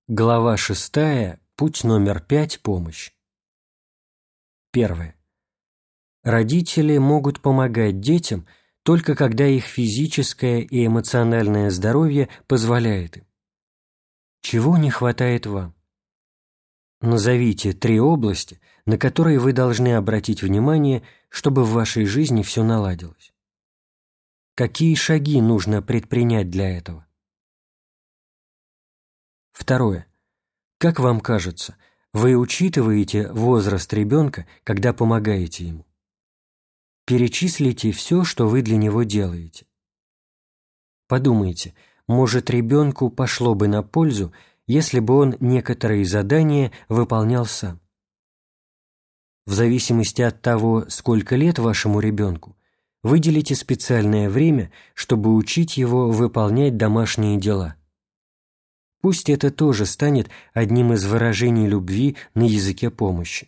Глава 6. Путь номер 5. Помощь. 1. Родители могут помогать детям только когда их физическое и эмоциональное здоровье позволяет им. Чего не хватает вам? Назовите 3 области, на которые вы должны обратить внимание, чтобы в вашей жизни все наладилось. Какие шаги нужно предпринять для этого? 2. Как вам кажется, вы учитываете возраст ребенка, когда помогаете ему? Перечислите все, что вы для него делаете. Подумайте, может, ребенку пошло бы на пользу, если бы он некоторые задания выполнял сам. В зависимости от того, сколько лет вашему ребенку, выделите специальное время, чтобы учить его выполнять домашние дела. Пусть это тоже станет одним из выражений любви на языке помощи.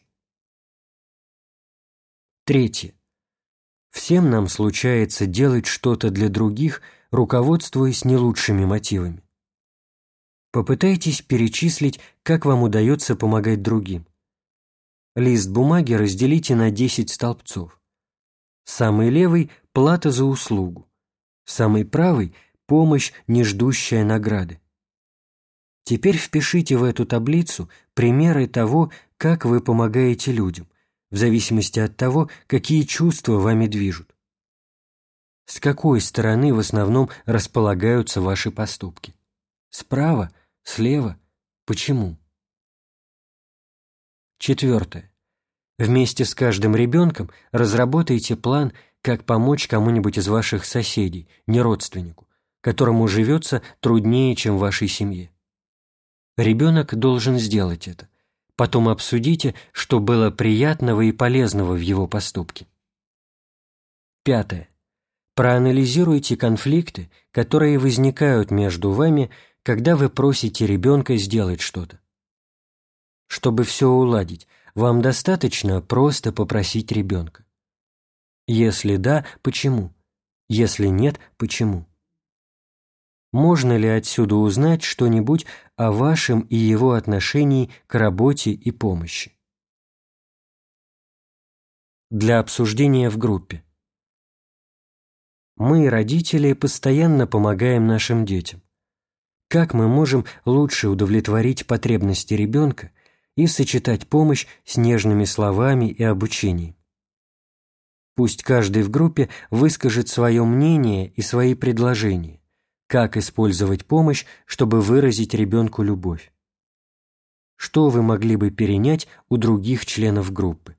3. Всем нам случается делать что-то для других, руководствуясь не лучшими мотивами. Попытайтесь перечислить, как вам удается помогать другим. Лист бумаги разделите на 10 столбцов. Самый левый – плата за услугу. Самый правый – помощь, не ждущая награды. Теперь впишите в эту таблицу примеры того, как вы помогаете людям, в зависимости от того, какие чувства вами движут. С какой стороны в основном располагаются ваши поступки? Справа? Слева? Почему? 4. Вместе с каждым ребенком разработайте план, как помочь кому-нибудь из ваших соседей, не родственнику, которому живется труднее, чем в вашей семье. Ребенок должен сделать это. Потом обсудите, что было приятного и полезного в его поступке. 5. Проанализируйте конфликты, которые возникают между вами, когда вы просите ребенка сделать что-то. Чтобы все уладить, вам достаточно просто попросить ребенка. Если да, почему? Если нет, почему? Можно ли отсюда узнать что-нибудь о вашем и его отношении к работе и помощи? Для обсуждения в группе. Мы, родители, постоянно помогаем нашим детям. Как мы можем лучше удовлетворить потребности ребенка и сочетать помощь с нежными словами и обучением? Пусть каждый в группе выскажет свое мнение и свои предложения. Как использовать помощь, чтобы выразить ребенку любовь? Что вы могли бы перенять у других членов группы?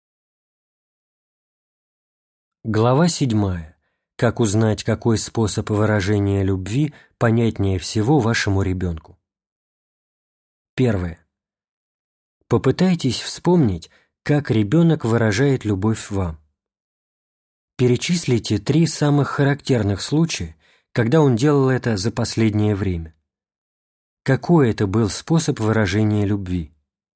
Глава 7. Как узнать, какой способ выражения любви понятнее всего вашему ребенку? 1. Попытайтесь вспомнить, как ребенок выражает любовь вам. Перечислите 3 самых характерных случая, когда он делал это за последнее время. Какой это был способ выражения любви?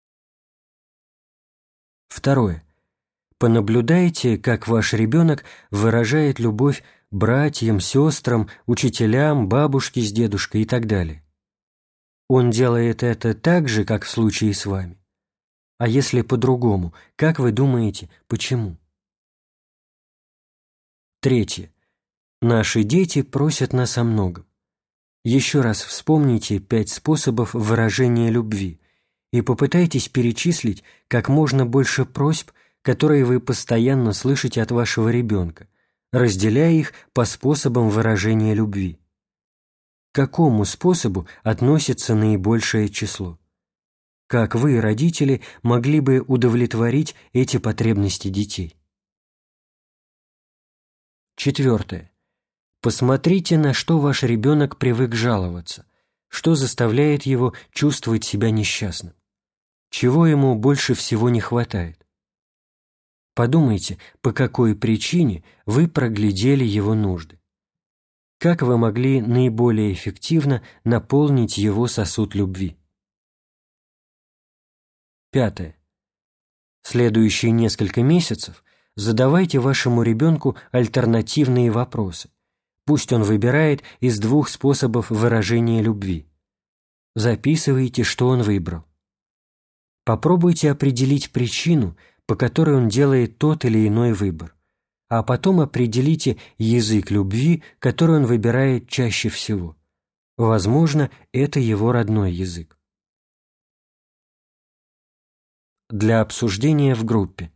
2. Понаблюдайте, как ваш ребенок выражает любовь братьям, сестрам, учителям, бабушке с дедушкой и так далее. Он делает это так же, как в случае с вами. А если по-другому, как вы думаете, почему? 3. Наши дети просят нас о многом. Еще раз вспомните 5 способов выражения любви и попытайтесь перечислить как можно больше просьб, которые вы постоянно слышите от вашего ребенка, разделяя их по способам выражения любви. К какому способу относится наибольшее число? Как вы, родители, могли бы удовлетворить эти потребности детей? 4. Посмотрите, на что ваш ребенок привык жаловаться, что заставляет его чувствовать себя несчастным, чего ему больше всего не хватает. Подумайте, по какой причине вы проглядели его нужды. Как вы могли наиболее эффективно наполнить его сосуд любви? 5. Следующие несколько месяцев задавайте вашему ребенку альтернативные вопросы. Пусть он выбирает из 2 способов выражения любви. Записывайте, что он выбрал. Попробуйте определить причину, по которой он делает тот или иной выбор, а потом определите язык любви, который он выбирает чаще всего. Возможно, это его родной язык. Для обсуждения в группе.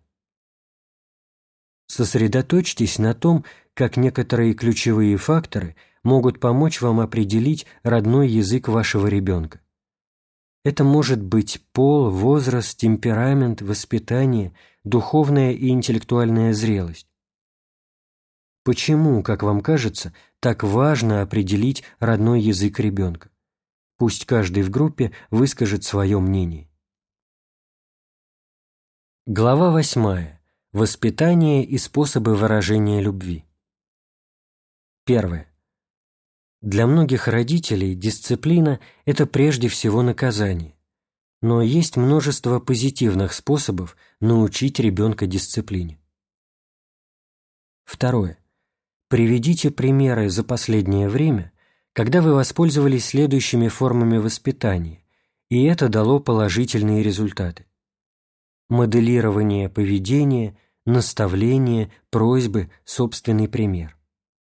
Сосредоточьтесь на том, как некоторые ключевые факторы могут помочь вам определить родной язык вашего ребенка. Это может быть пол, возраст, темперамент, воспитание, духовная и интеллектуальная зрелость. Почему, как вам кажется, так важно определить родной язык ребенка? Пусть каждый в группе выскажет свое мнение. Глава 8. Воспитание и способы выражения любви. 1. Для многих родителей дисциплина – это прежде всего наказание. Но есть множество позитивных способов научить ребенка дисциплине. 2. Приведите примеры за последнее время, когда вы воспользовались следующими формами воспитания, и это дало положительные результаты. Моделирование поведения, наставление, просьбы, собственный пример.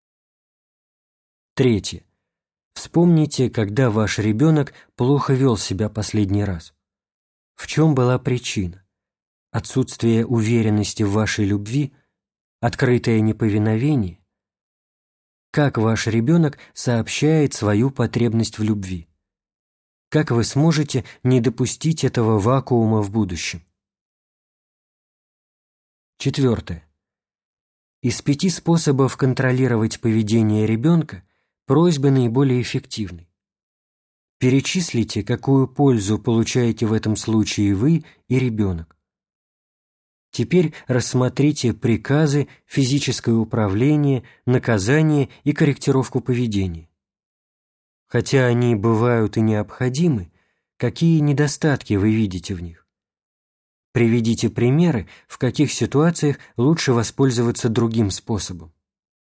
3. Вспомните, когда ваш ребенок плохо вел себя последний раз. В чем была причина? Отсутствие уверенности в вашей любви? Открытое неповиновение? Как ваш ребенок сообщает свою потребность в любви? Как вы сможете не допустить этого вакуума в будущем? 4. Из 5 способов контролировать поведение ребенка просьбы наиболее эффективны. Перечислите, какую пользу получаете в этом случае вы и ребенок. Теперь рассмотрите приказы, физическое управление, наказание и корректировку поведения. Хотя они бывают и необходимы, какие недостатки вы видите в них? Приведите примеры, в каких ситуациях лучше воспользоваться другим способом.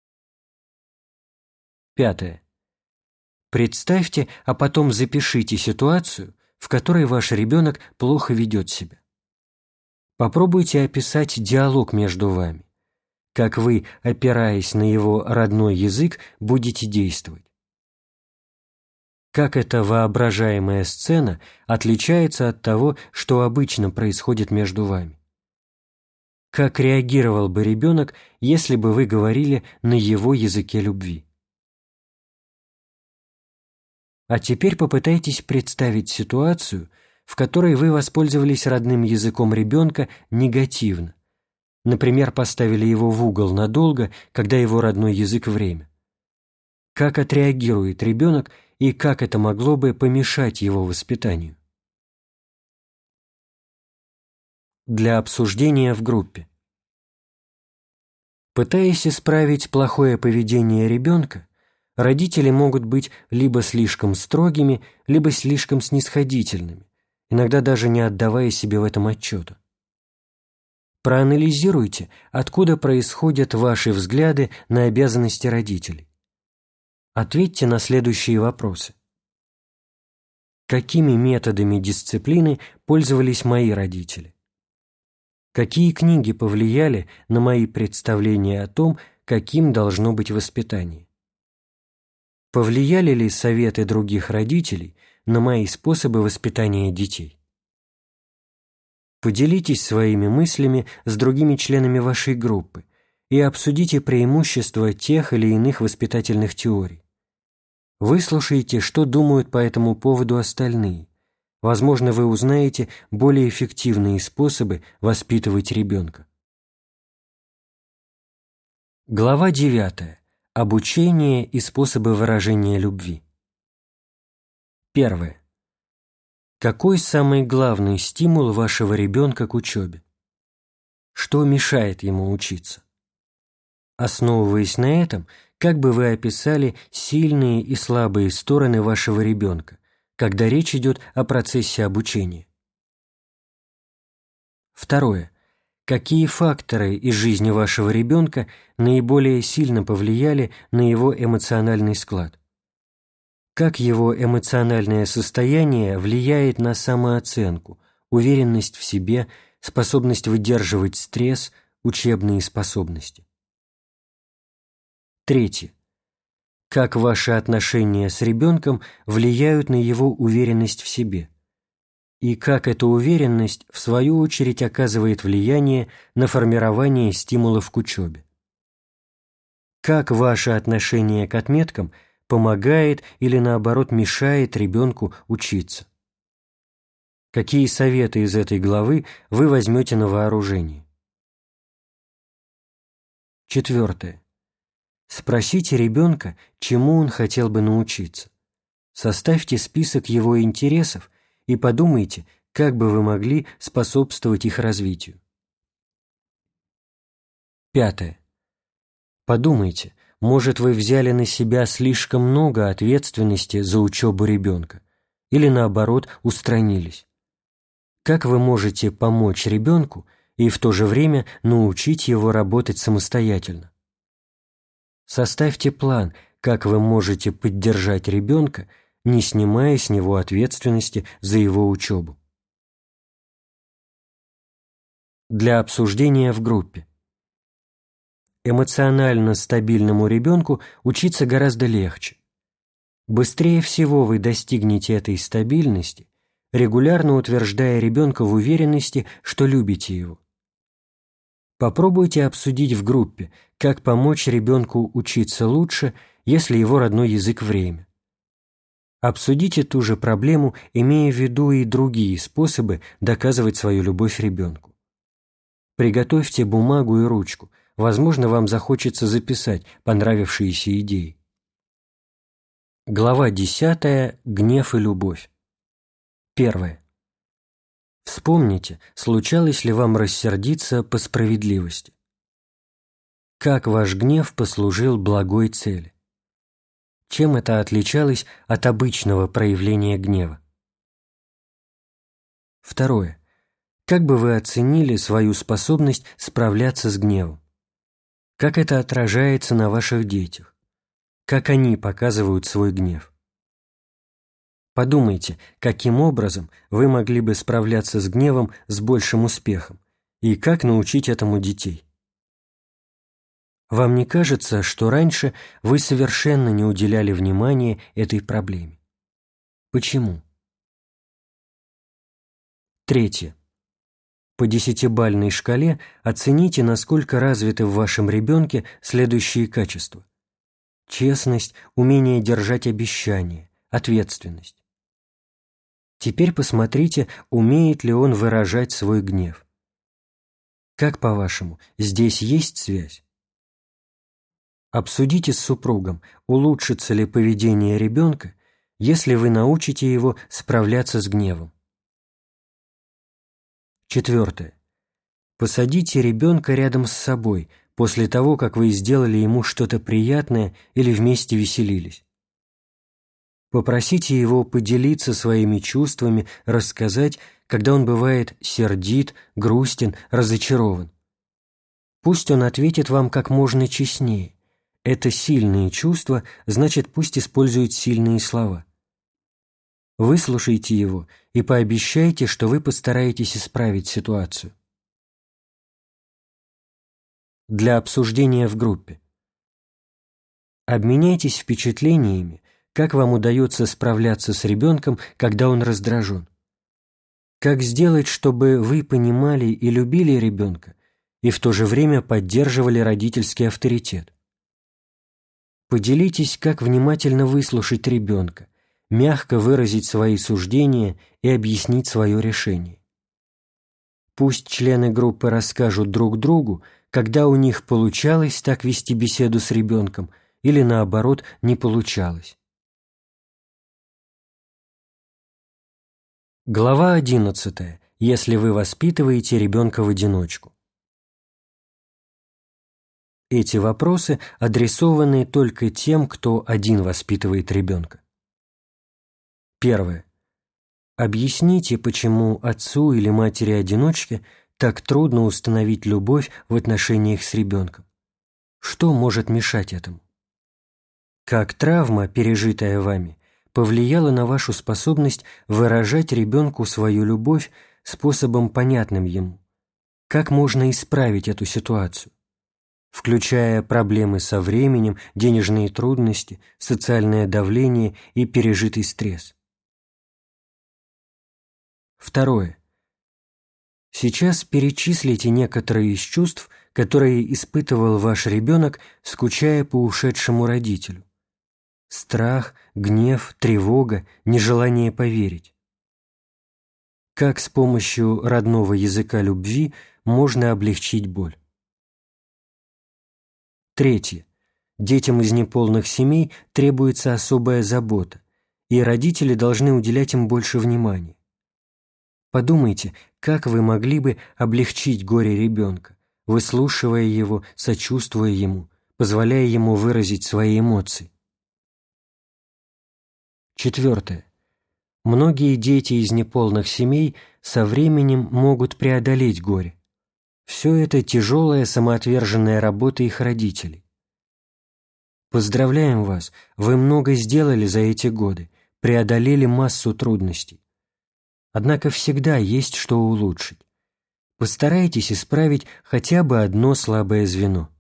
5. Представьте, а потом запишите ситуацию, в которой ваш ребенок плохо ведет себя. Попробуйте описать диалог между вами, как вы, опираясь на его родной язык, будете действовать. Как эта воображаемая сцена отличается от того, что обычно происходит между вами? Как реагировал бы ребенок, если бы вы говорили на его языке любви? А теперь попытайтесь представить ситуацию, в которой вы воспользовались родным языком ребенка негативно. Например, поставили его в угол надолго, когда его родной язык – время. Как отреагирует ребенок и как это могло бы помешать его воспитанию? Для обсуждения в группе. Пытаясь исправить плохое поведение ребенка, родители могут быть либо слишком строгими, либо слишком снисходительными, иногда даже не отдавая себе в этом отчета. Проанализируйте, откуда происходят ваши взгляды на обязанности родителей. Ответьте на следующие вопросы. Какими методами дисциплины пользовались мои родители? Какие книги повлияли на мои представления о том, каким должно быть воспитание? Повлияли ли советы других родителей на мои способы воспитания детей? Поделитесь своими мыслями с другими членами вашей группы и обсудите преимущества тех или иных воспитательных теорий. Выслушайте, что думают по этому поводу остальные. Возможно, вы узнаете более эффективные способы воспитывать ребенка. Глава 9. Обучение и способы выражения любви. 1. Какой самый главный стимул вашего ребенка к учебе? Что мешает ему учиться? Основываясь на этом, как бы вы описали сильные и слабые стороны вашего ребенка, когда речь идет о процессе обучения? 2. Какие факторы из жизни вашего ребенка наиболее сильно повлияли на его эмоциональный склад? как его эмоциональное состояние влияет на самооценку, уверенность в себе, способность выдерживать стресс, учебные способности. Третье. Как ваши отношения с ребенком влияют на его уверенность в себе, и как эта уверенность, в свою очередь, оказывает влияние на формирование стимулов к учебе. Как ваше отношение к отметкам помогает или, наоборот, мешает ребенку учиться. Какие советы из этой главы вы возьмете на вооружение? Четвертое. Спросите ребенка, чему он хотел бы научиться. Составьте список его интересов и подумайте, как бы вы могли способствовать их развитию. Пятое. Подумайте, может, вы взяли на себя слишком много ответственности за учебу ребенка или, наоборот, устранились. Как вы можете помочь ребенку и в то же время научить его работать самостоятельно? Составьте план, как вы можете поддержать ребенка, не снимая с него ответственности за его учебу. Для обсуждения в группе. Эмоционально стабильному ребенку учиться гораздо легче. Быстрее всего вы достигнете этой стабильности, регулярно утверждая ребенка в уверенности, что любите его. Попробуйте обсудить в группе, как помочь ребенку учиться лучше, если его родной язык – время. Обсудите ту же проблему, имея в виду и другие способы доказывать свою любовь ребенку. Приготовьте бумагу и ручку, возможно, вам захочется записать понравившиеся идеи. Глава 10. Гнев и любовь. Первое. Вспомните, случалось ли вам рассердиться по справедливости. Как ваш гнев послужил благой цели? Чем это отличалось от обычного проявления гнева? Второе. Как бы вы оценили свою способность справляться с гневом? Как это отражается на ваших детях? Как они показывают свой гнев? Подумайте, каким образом вы могли бы справляться с гневом с большим успехом, и как научить этому детей. Вам не кажется, что раньше вы совершенно не уделяли внимания этой проблеме? Почему? Третье. По 10-бальной шкале оцените, насколько развиты в вашем ребенке следующие качества: честность, умение держать обещания, ответственность. Теперь посмотрите, умеет ли он выражать свой гнев. Как, по-вашему, здесь есть связь? Обсудите с супругом, улучшится ли поведение ребенка, если вы научите его справляться с гневом. Четвертое. Посадите ребенка рядом с собой после того, как вы сделали ему что-то приятное или вместе веселились. Попросите его поделиться своими чувствами, рассказать, когда он бывает сердит, грустен, разочарован. Пусть он ответит вам как можно честнее. Это сильные чувства, значит, пусть использует сильные слова. Выслушайте его и пообещайте, что вы постараетесь исправить ситуацию. Для обсуждения в группе. Обменяйтесь впечатлениями, как вам удается справляться с ребенком, когда он раздражен. Как сделать, чтобы вы понимали и любили ребенка, и в то же время поддерживали родительский авторитет. Поделитесь, как внимательно выслушать ребенка, мягко выразить свои суждения и объяснить свое решение. Пусть члены группы расскажут друг другу, когда у них получалось так вести беседу с ребенком или, наоборот, не получалось. Глава 11. Если вы воспитываете ребенка в одиночку. Эти вопросы адресованы только тем, кто один воспитывает ребенка. Первое. Объясните, почему отцу или матери-одиночке так трудно установить любовь в отношениях с ребенком. Что может мешать этому? Как травма, пережитая вами, повлияло на вашу способность выражать ребенку свою любовь способом, понятным ему? Как можно исправить эту ситуацию, включая проблемы со временем, денежные трудности, социальное давление и пережитый стресс? Второе. Сейчас перечислите некоторые из чувств, которые испытывал ваш ребенок, скучая по ушедшему родителю. Страх, гнев, тревога, нежелание поверить. Как с помощью родного языка любви можно облегчить боль? Третье. Детям из неполных семей требуется особая забота, и родители должны уделять им больше внимания. Подумайте, как вы могли бы облегчить горе ребенка, выслушивая его, сочувствуя ему, позволяя ему выразить свои эмоции. Четвертое. Многие дети из неполных семей со временем могут преодолеть горе. Все это тяжелая самоотверженная работа их родителей. Поздравляем вас, вы много сделали за эти годы, преодолели массу трудностей. Однако всегда есть что улучшить. Постарайтесь исправить хотя бы одно слабое звено.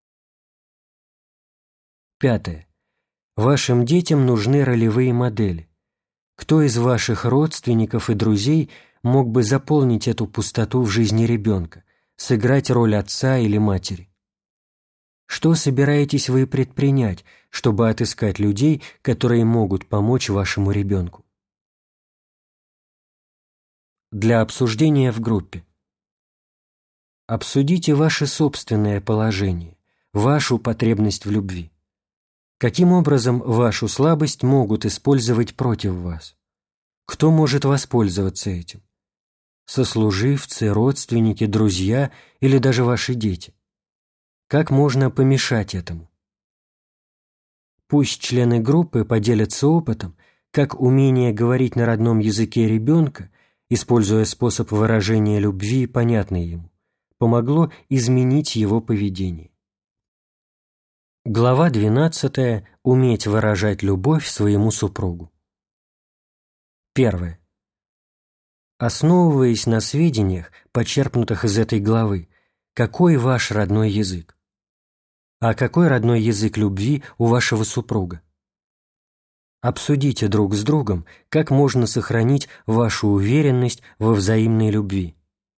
Пятое. Вашим детям нужны ролевые модели. Кто из ваших родственников и друзей мог бы заполнить эту пустоту в жизни ребенка, сыграть роль отца или матери? Что собираетесь вы предпринять, чтобы отыскать людей, которые могут помочь вашему ребенку? Для обсуждения в группе. Обсудите ваше собственное положение, вашу потребность в любви. Каким образом вашу слабость могут использовать против вас? Кто может воспользоваться этим? Сослуживцы, родственники, друзья или даже ваши дети? Как можно помешать этому? Пусть члены группы поделятся опытом, как умение говорить на родном языке ребенка, используя способ выражения любви, понятный ему, помогло изменить его поведение. Глава 12. Уметь выражать любовь своему супругу. Первое. Основываясь на сведениях, почерпнутых из этой главы, какой ваш родной язык? А какой родной язык любви у вашего супруга? Обсудите друг с другом, как можно сохранить вашу уверенность во взаимной любви.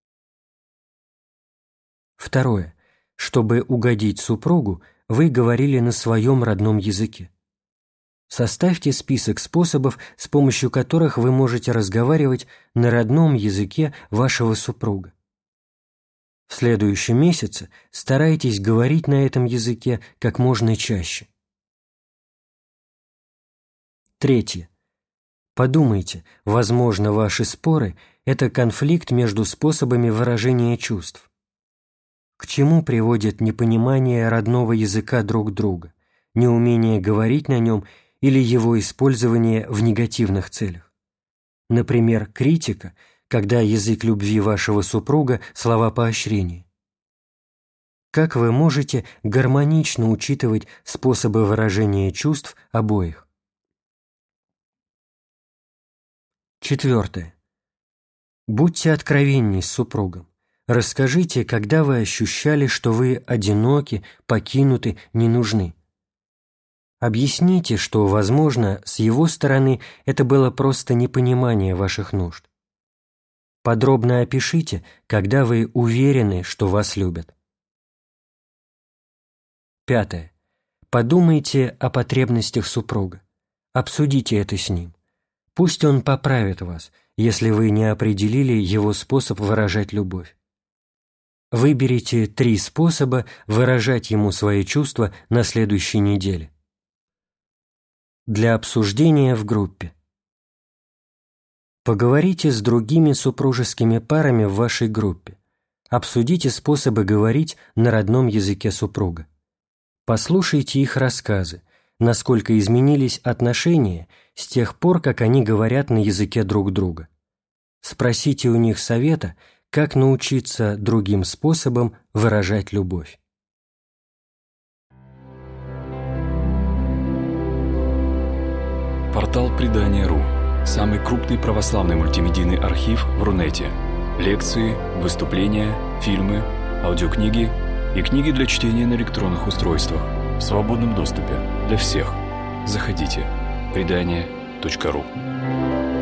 Второе. Чтобы угодить супругу, вы говорили на своем родном языке. Составьте список способов, с помощью которых вы можете разговаривать на родном языке вашего супруга. В следующем месяце старайтесь говорить на этом языке как можно чаще. Третье. Подумайте, возможно, ваши споры – это конфликт между способами выражения чувств. К чему приводит непонимание родного языка друг друга, неумение говорить на нем или его использование в негативных целях? Например, критика, когда язык любви вашего супруга – слова поощрения. Как вы можете гармонично учитывать способы выражения чувств обоих? Четвертое. Будьте откровенней с супругом. Расскажите, когда вы ощущали, что вы одиноки, покинуты, не нужны. Объясните, что, возможно, с его стороны это было просто непонимание ваших нужд. Подробно опишите, когда вы уверены, что вас любят. Пятое. Подумайте о потребностях супруга. Обсудите это с ним. Пусть он поправит вас, если вы не определили его способ выражать любовь. Выберите 3 способа выражать ему свои чувства на следующей неделе. Для обсуждения в группе. Поговорите с другими супружескими парами в вашей группе. Обсудите способы говорить на родном языке супруга. Послушайте их рассказы, насколько изменились отношения с тех пор, как они говорят на языке друг друга. Спросите у них совета, как научиться другим способам выражать любовь. Портал Предания.ру. Самый крупный православный мультимедийный архив в Рунете. Лекции, выступления, фильмы, аудиокниги и книги для чтения на электронных устройствах в свободном доступе для всех. Заходите. Предания.ру.